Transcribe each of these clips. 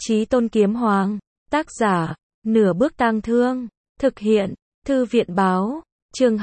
Chí Tôn Kiếm Hoàng. Tác giả, Nửa Bước Tang Thương. Thực hiện, Thư viện Báo. Chương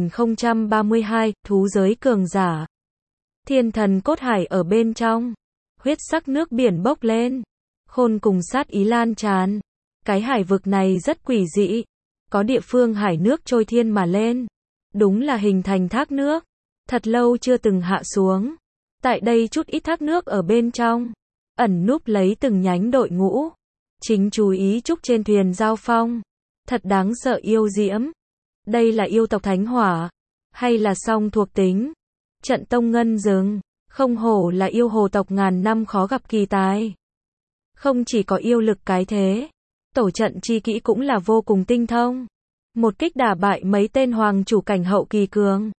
2032, Thú giới cường giả. Thiên thần cốt hải ở bên trong. Huyết sắc nước biển bốc lên. Khôn cùng sát ý lan tràn. Cái hải vực này rất quỷ dị. Có địa phương hải nước trôi thiên mà lên. Đúng là hình thành thác nước. Thật lâu chưa từng hạ xuống. Tại đây chút ít thác nước ở bên trong. Ẩn núp lấy từng nhánh đội ngũ. Chính chú ý trúc trên thuyền giao phong. Thật đáng sợ yêu diễm. Đây là yêu tộc thánh hỏa. Hay là song thuộc tính. Trận tông ngân rừng. Không hổ là yêu hồ tộc ngàn năm khó gặp kỳ tài. Không chỉ có yêu lực cái thế. Tổ trận chi kỹ cũng là vô cùng tinh thông. Một kích đả bại mấy tên hoàng chủ cảnh hậu kỳ cường.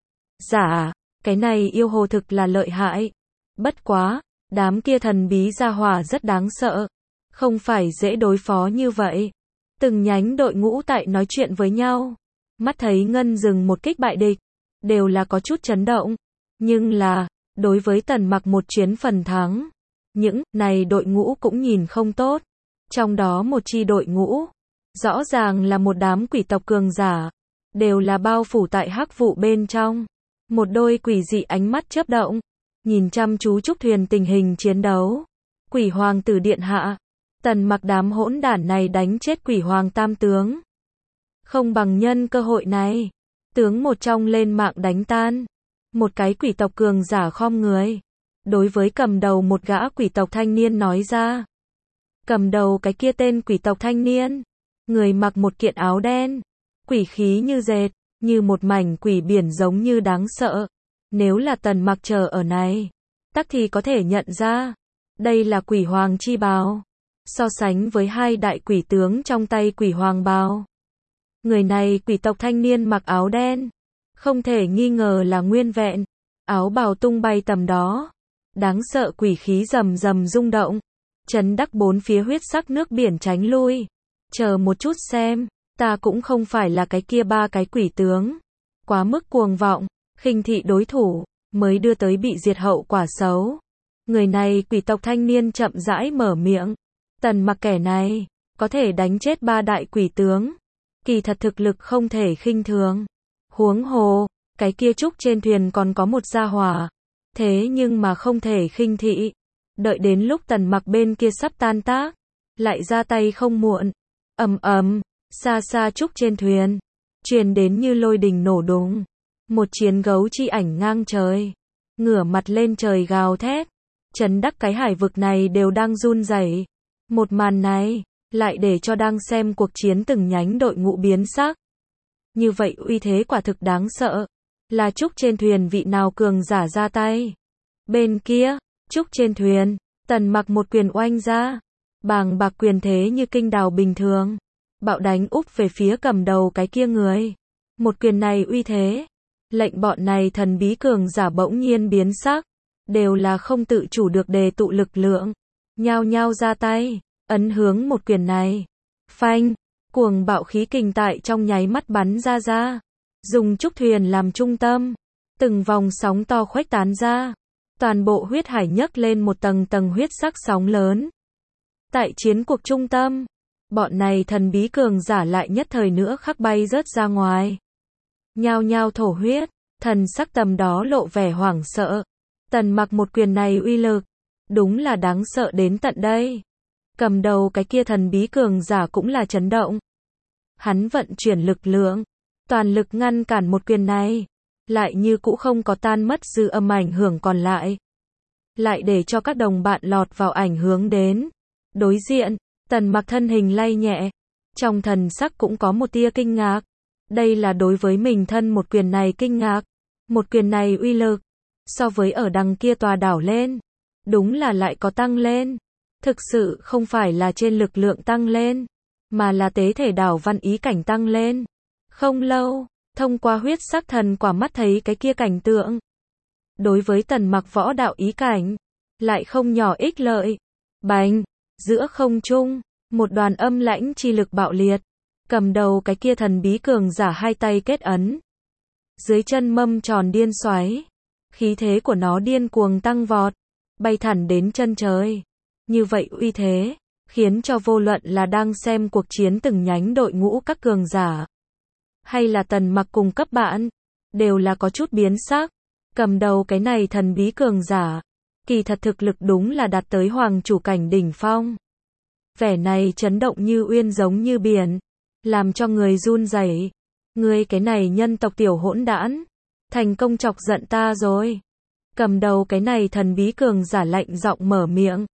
Dạ, cái này yêu hồ thực là lợi hại. Bất quá, đám kia thần bí gia hỏa rất đáng sợ. Không phải dễ đối phó như vậy. Từng nhánh đội ngũ tại nói chuyện với nhau. Mắt thấy ngân rừng một kích bại địch. Đều là có chút chấn động. Nhưng là, đối với Tần Mặc một chuyến phần thắng. Những này đội ngũ cũng nhìn không tốt. Trong đó một chi đội ngũ. Rõ ràng là một đám quỷ tộc cường giả. Đều là bao phủ tại hắc vụ bên trong. Một đôi quỷ dị ánh mắt chớp động. Nhìn chăm chú trúc thuyền tình hình chiến đấu. Quỷ hoàng tử điện hạ. Tần Mặc đám hỗn đản này đánh chết quỷ hoàng tam tướng. Không bằng nhân cơ hội này. Tướng một trong lên mạng đánh tan. Một cái quỷ tộc cường giả khom người. Đối với cầm đầu một gã quỷ tộc thanh niên nói ra. Cầm đầu cái kia tên quỷ tộc thanh niên. Người mặc một kiện áo đen. Quỷ khí như dệt. Như một mảnh quỷ biển giống như đáng sợ. Nếu là Tần Mặc chờ ở này. Tắc thì có thể nhận ra. Đây là quỷ hoàng chi bào. So sánh với hai đại quỷ tướng trong tay quỷ hoàng bào. Người này quỷ tộc thanh niên mặc áo đen. Không thể nghi ngờ là nguyên vẹn. Áo bào tung bay tầm đó. Đáng sợ quỷ khí rầm rầm rung động. Chấn đắc bốn phía huyết sắc nước biển tránh lui. Chờ một chút xem. Ta cũng không phải là cái kia ba cái quỷ tướng. Quá mức cuồng vọng. Khinh thị đối thủ. Mới đưa tới bị diệt hậu quả xấu. Người này quỷ tộc thanh niên chậm rãi mở miệng. Tần Mặc kẻ này. Có thể đánh chết ba đại quỷ tướng. Kỳ thật thực lực không thể khinh thường. Huống hồ. Cái kia trúc trên thuyền còn có một gia hỏa. Thế nhưng mà không thể khinh thị. Đợi đến lúc Tần Mặc bên kia sắp tan tác. Lại ra tay không muộn. Ầm ầm. Xa xa trúc trên thuyền. Truyền đến như lôi đình nổ đùng. Một chiến gấu chi ảnh ngang trời. Ngửa mặt lên trời gào thét. Chấn đắc cái hải vực này đều đang run rẩy. Một màn này. Lại để cho đang xem cuộc chiến từng nhánh đội ngũ biến sắc. Như vậy uy thế quả thực đáng sợ. Là trúc trên thuyền vị nào cường giả ra tay. Bên kia, trúc trên thuyền. Tần Mặc một quyền oanh ra. Bàng bạc quyền thế như kinh đào bình thường. Bạo đánh úp về phía cầm đầu cái kia người. Một quyền này uy thế. Lệnh bọn này thần bí cường giả bỗng nhiên biến sắc. Đều là không tự chủ được đề tụ lực lượng. Nhao nhao ra tay. Ấn hướng một quyền này. Phanh. Cuồng bạo khí kình tại trong nháy mắt bắn ra ra. Dùng trúc thuyền làm trung tâm. Từng vòng sóng to khuếch tán ra. Toàn bộ huyết hải nhấc lên một tầng tầng huyết sắc sóng lớn. Tại chiến cuộc trung tâm. Bọn này thần bí cường giả lại nhất thời nữa khắc bay rớt ra ngoài. Nhao nhao thổ huyết. Thần sắc tầm đó lộ vẻ hoảng sợ. Tần Mặc một quyền này uy lực. Đúng là đáng sợ đến tận đây. Cầm đầu cái kia thần bí cường giả cũng là chấn động. Hắn vận chuyển lực lượng. Toàn lực ngăn cản một quyền này. Lại như cũ không có tan mất dư âm ảnh hưởng còn lại. Lại để cho các đồng bạn lọt vào ảnh hưởng đến. Đối diện, Tần Mặc thân hình lay nhẹ. Trong thần sắc cũng có một tia kinh ngạc. Đây là đối với mình thân một quyền này kinh ngạc. Một quyền này uy lực. So với ở đằng kia tòa đảo lên. Đúng là lại có tăng lên. Thực sự không phải là trên lực lượng tăng lên. Mà là tế thể đảo văn ý cảnh tăng lên. Không lâu, thông qua huyết sắc thần quả mắt thấy cái kia cảnh tượng. Đối với Tần Mặc võ đạo ý cảnh. Lại không nhỏ ích lợi. Bành. Giữa không trung. Một đoàn âm lãnh chi lực bạo liệt. Cầm đầu cái kia thần bí cường giả hai tay kết ấn. Dưới chân mâm tròn điên xoáy. Khí thế của nó điên cuồng tăng vọt. Bay thẳng đến chân trời. Như vậy uy thế. khiến cho vô luận là đang xem cuộc chiến từng nhánh đội ngũ các cường giả, hay là Tần Mặc cùng cấp bạn, đều là có chút biến sắc. Cầm đầu cái này thần bí cường giả, kỳ thật thực lực đúng là đạt tới hoàng chủ cảnh đỉnh phong. Vẻ này chấn động như uyên giống như biển, làm cho người run rẩy. Ngươi cái này nhân tộc tiểu hỗn đản, thành công chọc giận ta rồi. Cầm đầu cái này thần bí cường giả lạnh giọng mở miệng.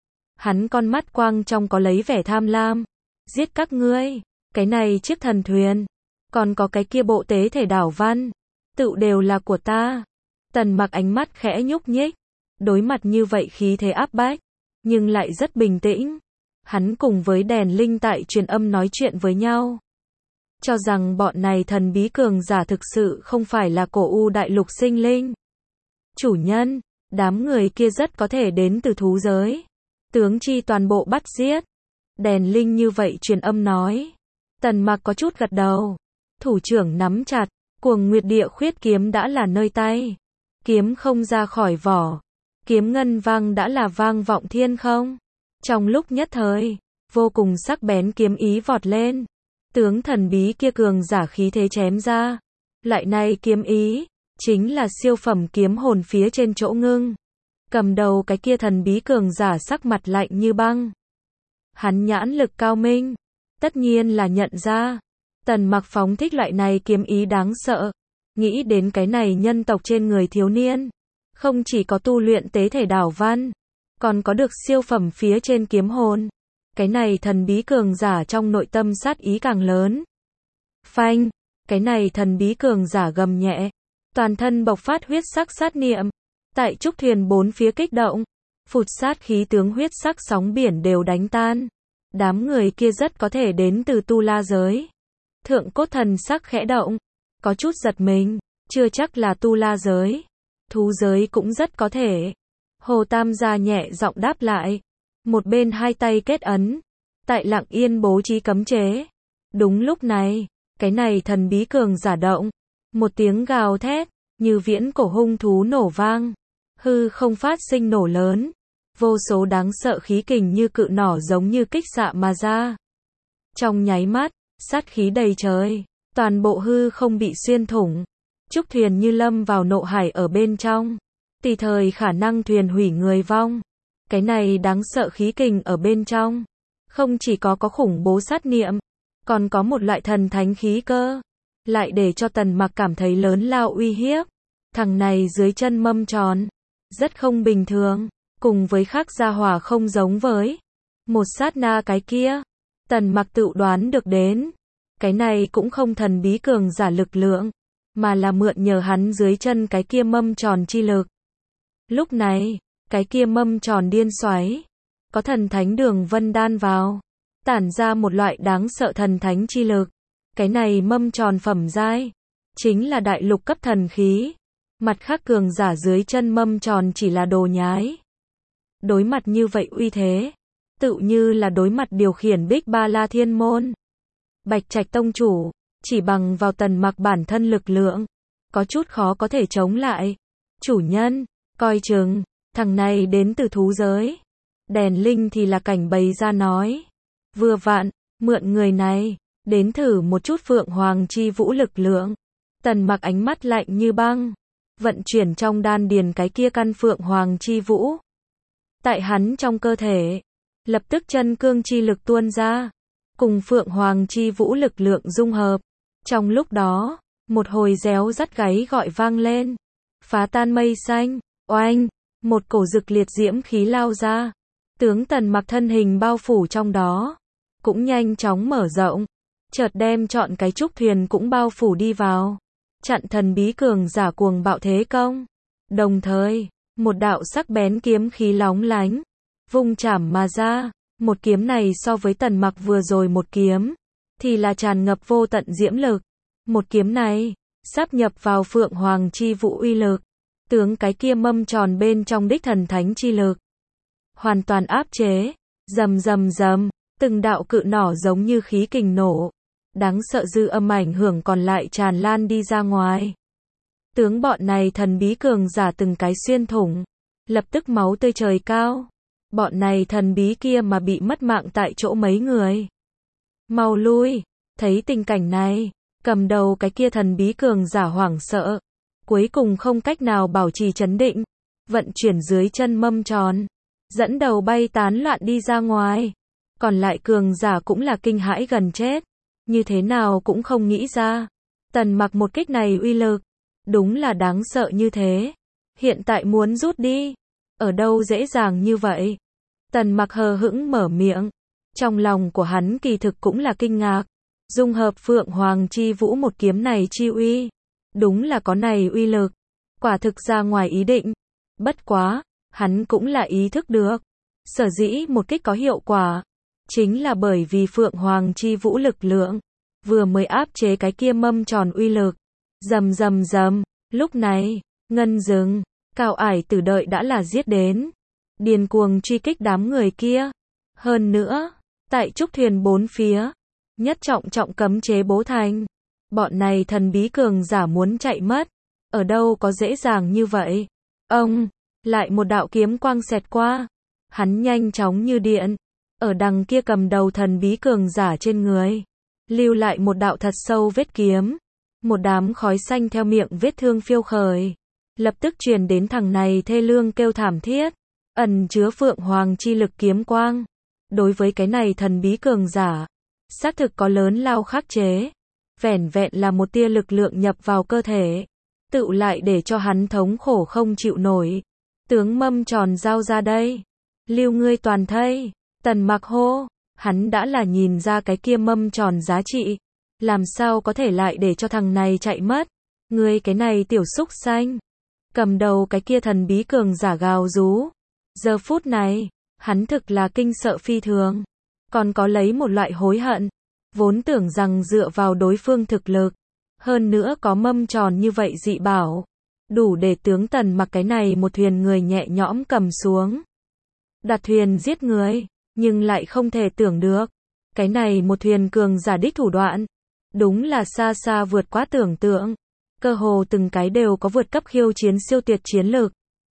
Hắn con mắt quang trong có lấy vẻ tham lam. Giết các ngươi, cái này chiếc thần thuyền, còn có cái kia bộ tế thể đảo văn, tự đều là của ta. Tần Mặc ánh mắt khẽ nhúc nhích, đối mặt như vậy khí thế áp bách, nhưng lại rất bình tĩnh. Hắn cùng với đèn linh tại truyền âm nói chuyện với nhau, cho rằng bọn này thần bí cường giả thực sự không phải là cổ u đại lục sinh linh. Chủ nhân, đám người kia rất có thể đến từ thú giới. Tướng chi toàn bộ bắt giết. Đèn linh như vậy truyền âm nói. Tần Mặc có chút gật đầu. Thủ trưởng nắm chặt, Cuồng Nguyệt Địa Khuyết kiếm đã là nơi tay. Kiếm không ra khỏi vỏ. Kiếm ngân vang đã là vang vọng thiên không. Trong lúc nhất thời, vô cùng sắc bén kiếm ý vọt lên. Tướng thần bí kia cường giả khí thế chém ra. Loại này kiếm ý, chính là siêu phẩm kiếm hồn phía trên chỗ ngưng. Cầm đầu cái kia thần bí cường giả sắc mặt lạnh như băng. Hắn nhãn lực cao minh, tất nhiên là nhận ra. Tần Mặc phóng thích loại này kiếm ý đáng sợ. Nghĩ đến cái này nhân tộc trên người thiếu niên, không chỉ có tu luyện tế thể đảo văn, còn có được siêu phẩm phía trên kiếm hồn. Cái này thần bí cường giả trong nội tâm sát ý càng lớn. Phanh, cái này thần bí cường giả gầm nhẹ, toàn thân bộc phát huyết sắc sát niệm. Tại trúc thuyền bốn phía kích động, phụt sát khí tướng huyết sắc sóng biển đều đánh tan. Đám người kia rất có thể đến từ tu la giới. Thượng cốt thần sắc khẽ động, có chút giật mình, chưa chắc là tu la giới. Thú giới cũng rất có thể. Hồ Tam gia nhẹ giọng đáp lại. Một bên hai tay kết ấn, tại lặng yên bố trí cấm chế. Đúng lúc này, cái này thần bí cường giả động. Một tiếng gào thét, như viễn cổ hung thú nổ vang. Hư không phát sinh nổ lớn. Vô số đáng sợ khí kình như cự nỏ giống như kích xạ mà ra. Trong nháy mắt, sát khí đầy trời. Toàn bộ hư không bị xuyên thủng. Trúc thuyền như lâm vào nộ hải ở bên trong. Tùy thời khả năng thuyền hủy người vong. Cái này đáng sợ khí kình ở bên trong. Không chỉ có khủng bố sát niệm, còn có một loại thần thánh khí cơ. Lại để cho Tần Mặc cảm thấy lớn lao uy hiếp. Thằng này dưới chân mâm tròn. Rất không bình thường. Cùng với khác gia hỏa không giống với. Một sát na cái kia. Tần Mặc tự đoán được đến. Cái này cũng không thần bí cường giả lực lượng. Mà là mượn nhờ hắn dưới chân cái kia mâm tròn chi lực. Lúc này, cái kia mâm tròn điên xoáy. Có thần thánh đường vân đan vào. Tản ra một loại đáng sợ thần thánh chi lực. Cái này mâm tròn phẩm giai. Chính là đại lục cấp thần khí. Mặt khác cường giả dưới chân mâm tròn chỉ là đồ nhái. Đối mặt như vậy uy thế. Tự như là đối mặt điều khiển Bích Ba La Thiên Môn. Bạch Trạch Tông chủ. Chỉ bằng vào Tần Mặc bản thân lực lượng. Có chút khó có thể chống lại. Chủ nhân, coi chừng, thằng này đến từ thú giới. Đèn linh thì là cảnh bày ra nói. Vừa vặn, mượn người này, đến thử một chút Phượng Hoàng chi vũ lực lượng. Tần Mặc ánh mắt lạnh như băng. Vận chuyển trong đan điền cái kia căn Phượng Hoàng chi vũ. Tại hắn trong cơ thể, lập tức chân cương chi lực tuôn ra. Cùng Phượng Hoàng chi vũ lực lượng dung hợp. Trong lúc đó, một hồi réo rắt gáy gọi vang lên. Phá tan mây xanh, oanh, một cổ rực liệt diễm khí lao ra. Tướng Tần Mặc thân hình bao phủ trong đó. Cũng nhanh chóng mở rộng. Chợt đem trọn cái trúc thuyền cũng bao phủ đi vào. Chặn thần bí cường giả cuồng bạo thế công. Đồng thời, một đạo sắc bén kiếm khí lóng lánh. Vung chảm mà ra. Một kiếm này so với Tần Mặc vừa rồi một kiếm. Thì là tràn ngập vô tận diễm lực. Một kiếm này, sáp nhập vào Phượng Hoàng chi vũ uy lực. Tướng cái kia mâm tròn bên trong đích thần thánh chi lực. Hoàn toàn áp chế. Rầm rầm rầm. Từng đạo cự nỏ giống như khí kình nổ. Đáng sợ dư âm ảnh hưởng còn lại tràn lan đi ra ngoài. Tướng bọn này thần bí cường giả từng cái xuyên thủng. Lập tức máu tươi trời cao. Bọn này thần bí kia mà bị mất mạng tại chỗ mấy người. Mau lui, thấy tình cảnh này, cầm đầu cái kia thần bí cường giả hoảng sợ. Cuối cùng không cách nào bảo trì trấn định, vận chuyển dưới chân mâm tròn, dẫn đầu bay tán loạn đi ra ngoài. Còn lại cường giả cũng là kinh hãi gần chết, như thế nào cũng không nghĩ ra. Tần Mặc một kích này uy lực, đúng là đáng sợ như thế. Hiện tại muốn rút đi, ở đâu dễ dàng như vậy. Tần Mặc hờ hững mở miệng, trong lòng của hắn kỳ thực cũng là kinh ngạc. Dung hợp Phượng Hoàng Chi Vũ một kiếm này chi uy, đúng là có này uy lực, quả thực ra ngoài ý định. Bất quá, hắn cũng là ý thức được, sở dĩ một kích có hiệu quả, chính là bởi vì Phượng Hoàng Chi Vũ lực lượng, vừa mới áp chế cái kia mâm tròn uy lực. Rầm rầm rầm, lúc này, ngân rừng, Cao Ải Tử đợi đã là giết đến, điên cuồng truy kích đám người kia. Hơn nữa, tại trúc thuyền bốn phía, nhất trọng cấm chế bố thành. Bọn này thần bí cường giả muốn chạy mất, ở đâu có dễ dàng như vậy. Ông, lại một đạo kiếm quang xẹt qua, hắn nhanh chóng như điện, ở đằng kia cầm đầu thần bí cường giả trên người, lưu lại một đạo thật sâu vết kiếm. Một đám khói xanh theo miệng vết thương phiêu khởi, lập tức truyền đến thằng này thê lương kêu thảm thiết, ẩn chứa Phượng Hoàng chi lực kiếm quang. Đối với cái này thần bí cường giả, xác thực có lớn lao khắc chế. Vẻn vẹn là một tia lực lượng nhập vào cơ thể, tựu lại để cho hắn thống khổ không chịu nổi. Tướng mâm tròn giao ra đây, lưu ngươi toàn thây. Tần Mặc hô, hắn đã là nhìn ra cái kia mâm tròn giá trị, làm sao có thể lại để cho thằng này chạy mất. Ngươi cái này tiểu súc xanh. Cầm đầu cái kia thần bí cường giả gào rú. Giờ phút này, hắn thực là kinh sợ phi thường, còn có lấy một loại hối hận. Vốn tưởng rằng dựa vào đối phương thực lực, hơn nữa có mâm tròn như vậy dị bảo, đủ để tướng Tần Mặc cái này một thuyền người nhẹ nhõm cầm xuống, đặt thuyền giết người, nhưng lại không thể tưởng được, cái này một thuyền cường giả đích thủ đoạn, đúng là xa xa vượt quá tưởng tượng, cơ hồ từng cái đều có vượt cấp khiêu chiến siêu tuyệt chiến lực.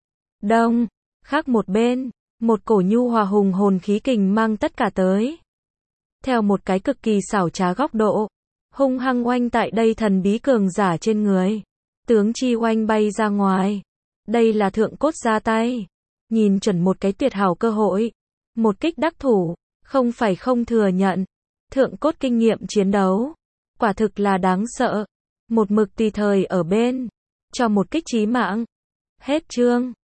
Đông, khác một bên, một cổ nhu hòa hùng hồn khí kình mang tất cả tới. Theo một cái cực kỳ xảo trá góc độ, hung hăng oanh tại đây thần bí cường giả trên người. Tướng chi oanh bay ra ngoài. Đây là thượng cốt ra tay. Nhìn chuẩn một cái tuyệt hảo cơ hội. Một kích đắc thủ, không phải không thừa nhận. Thượng cốt kinh nghiệm chiến đấu, quả thực là đáng sợ. Một mực tùy thời ở bên, cho một kích chí mạng. Hết chương.